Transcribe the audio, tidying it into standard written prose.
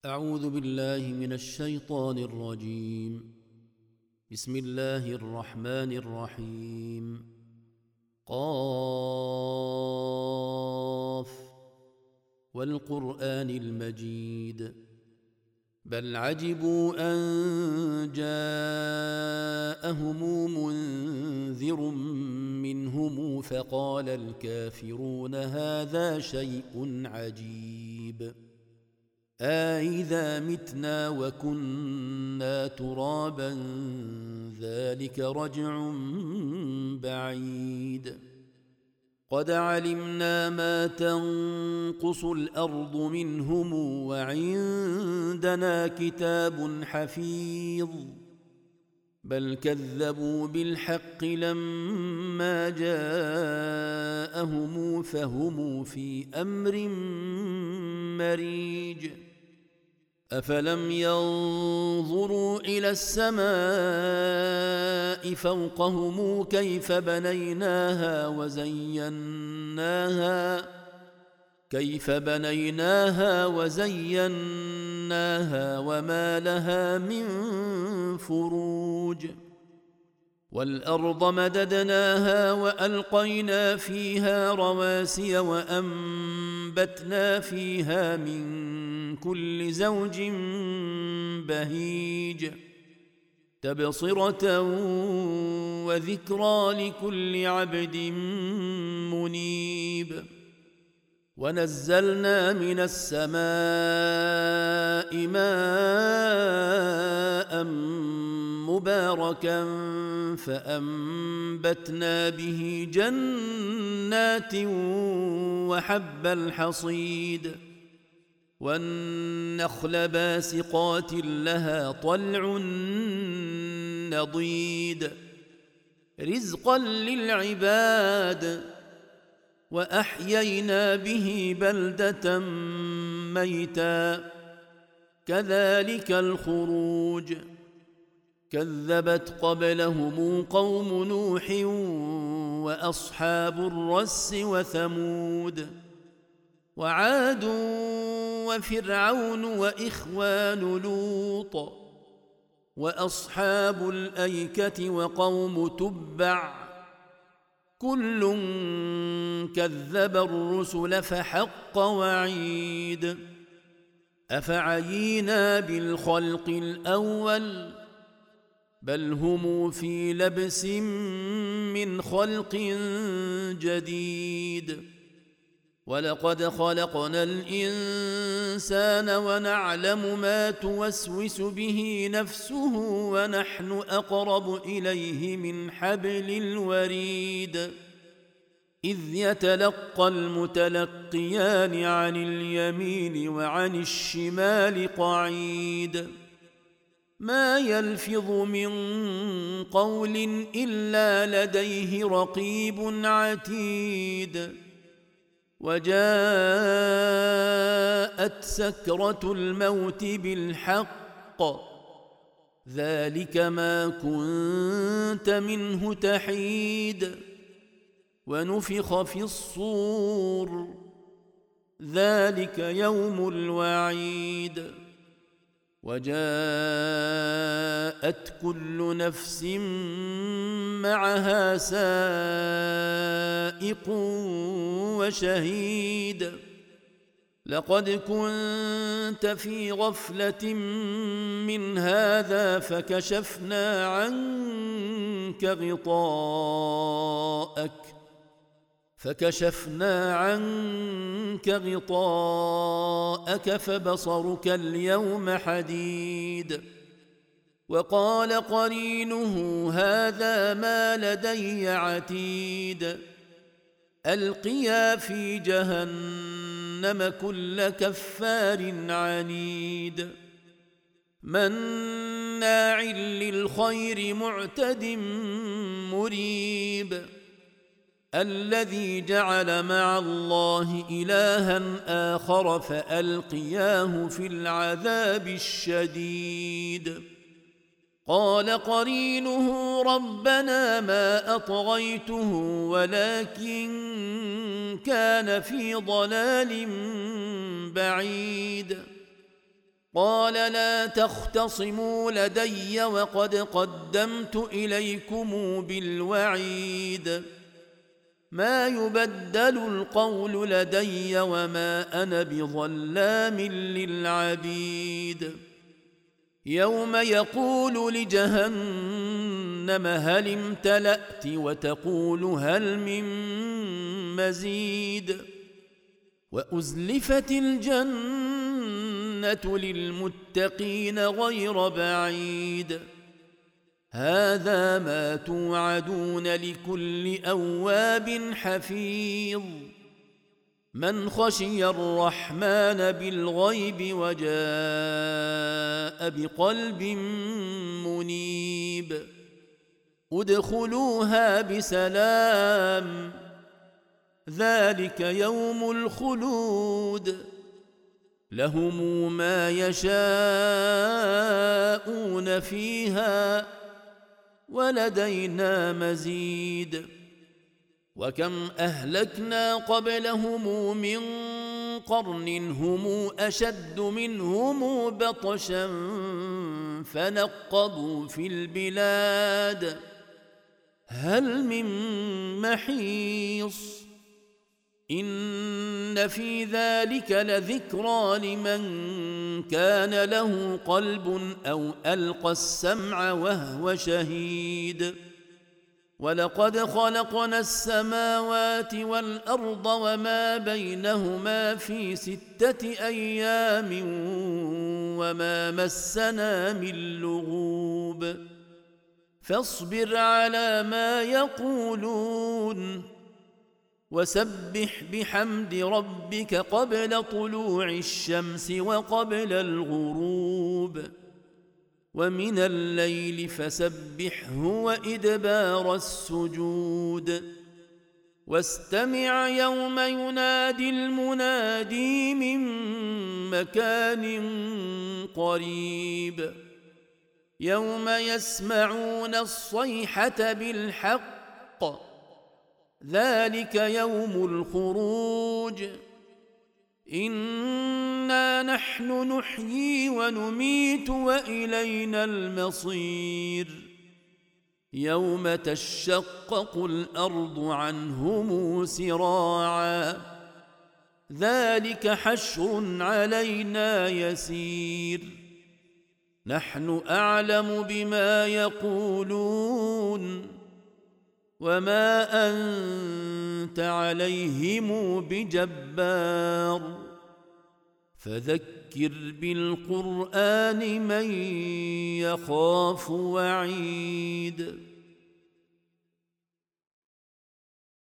أعوذ بالله من الشيطان الرجيم. بسم الله الرحمن الرحيم. قاف والقرآن المجيد بل عجبوا أن جاءهم منذر منهم فقال الكافرون هذا شيء عجيب أإذا متنا وكنا ترابا ذلك رجع بعيد قد علمنا ما تنقص الأرض منهم وعندنا كتاب حفيظ بل كذبوا بالحق لما جاءهم فهم في أمر مريج أفلم ينظروا إلى السماء فوقهم كيف بنيناها وزيناها وما لها من فروج والأرض مددناها وألقينا فيها رواسي وأنبتنا فيها من كل زوج بهيج تبصرة وذكرى لكل عبد منيب ونزلنا من السماء ماء مباركا فأنبتنا به جنات وحب الحصيد والنخل باسقات لها طلع نضيد رزقا للعباد وأحيينا به بلدة ميتا كذلك الخروج كذبت قبلهم قوم نوح وأصحاب الرس وثمود وعاد وفرعون وإخوان لوط وأصحاب الأيكة وقوم تبع كل كذب الرسل فحق وعيد أفعينا بالخلق الأول بل هم في لبس من خلق جديد ولقد خلقنا الإنسان ونعلم ما توسوس به نفسه ونحن أقرب إليه من حبل الوريد إذ يتلقى المتلقيان عن اليمين وعن الشمال قعيد ما يلفظ من قول إلا لديه رقيب عتيد وجاءت سكرة الموت بالحق ذلك ما كنت منه تحيد ونفخ في الصور ذلك يوم الوعيد وجاءت كل نفس معها سائق وشهيد لقد كنت في غفلة من هذا فكشفنا عنك غطاءك فبصرك اليوم حديد وقال قرينه هذا ما لدي عتيد ألقيا في جهنم كل كفار عنيد مناع للخير معتد مريب الذي جعل مع الله إلها آخر فألقياه في العذاب الشديد قال قرينه ربنا ما أطغيته ولكن كان في ضلال بعيد قال لا تختصموا لدي وقد قدمت إليكم بالوعيد ما يبدل القول لدي وما أنا بظلام للعبيد يوم يقول لجهنم هل امتلأت وتقول هل من مزيد وأزلفت الجنة للمتقين غير بعيد هذا ما توعدون لكل أواب حفيظ من خشي الرحمن بالغيب وجاء بقلب منيب ادخلوها بسلام ذلك يوم الخلود لهم ما يشاءون فيها ولدينا مزيد وكم أهلكنا قبلهم من قرن هم أشد منهم بطشا فنقبوا في البلاد هل من محيص إن في ذلك لذكرى لمن كان له قلب أو ألقى السمع وهو شهيد ولقد خلقنا السماوات والأرض وما بينهما في 6 أيام وما مسنا من لغوب فاصبر على ما يقولون وسبح بحمد ربك قبل طلوع الشمس وقبل الغروب ومن الليل فسبحه وإدبار السجود واستمع يوم ينادي المنادي من مكان قريب يوم يسمعون الصيحة بالحق ذلك يوم الخروج إنا نحن نحيي ونميت وإلينا المصير يوم تشقق الأرض عنهم سراعا ذلك حشر علينا يسير نحن أعلم بما يقولون وما أنت عليهم بجبار فذكر بالقرآن من يخاف وعيد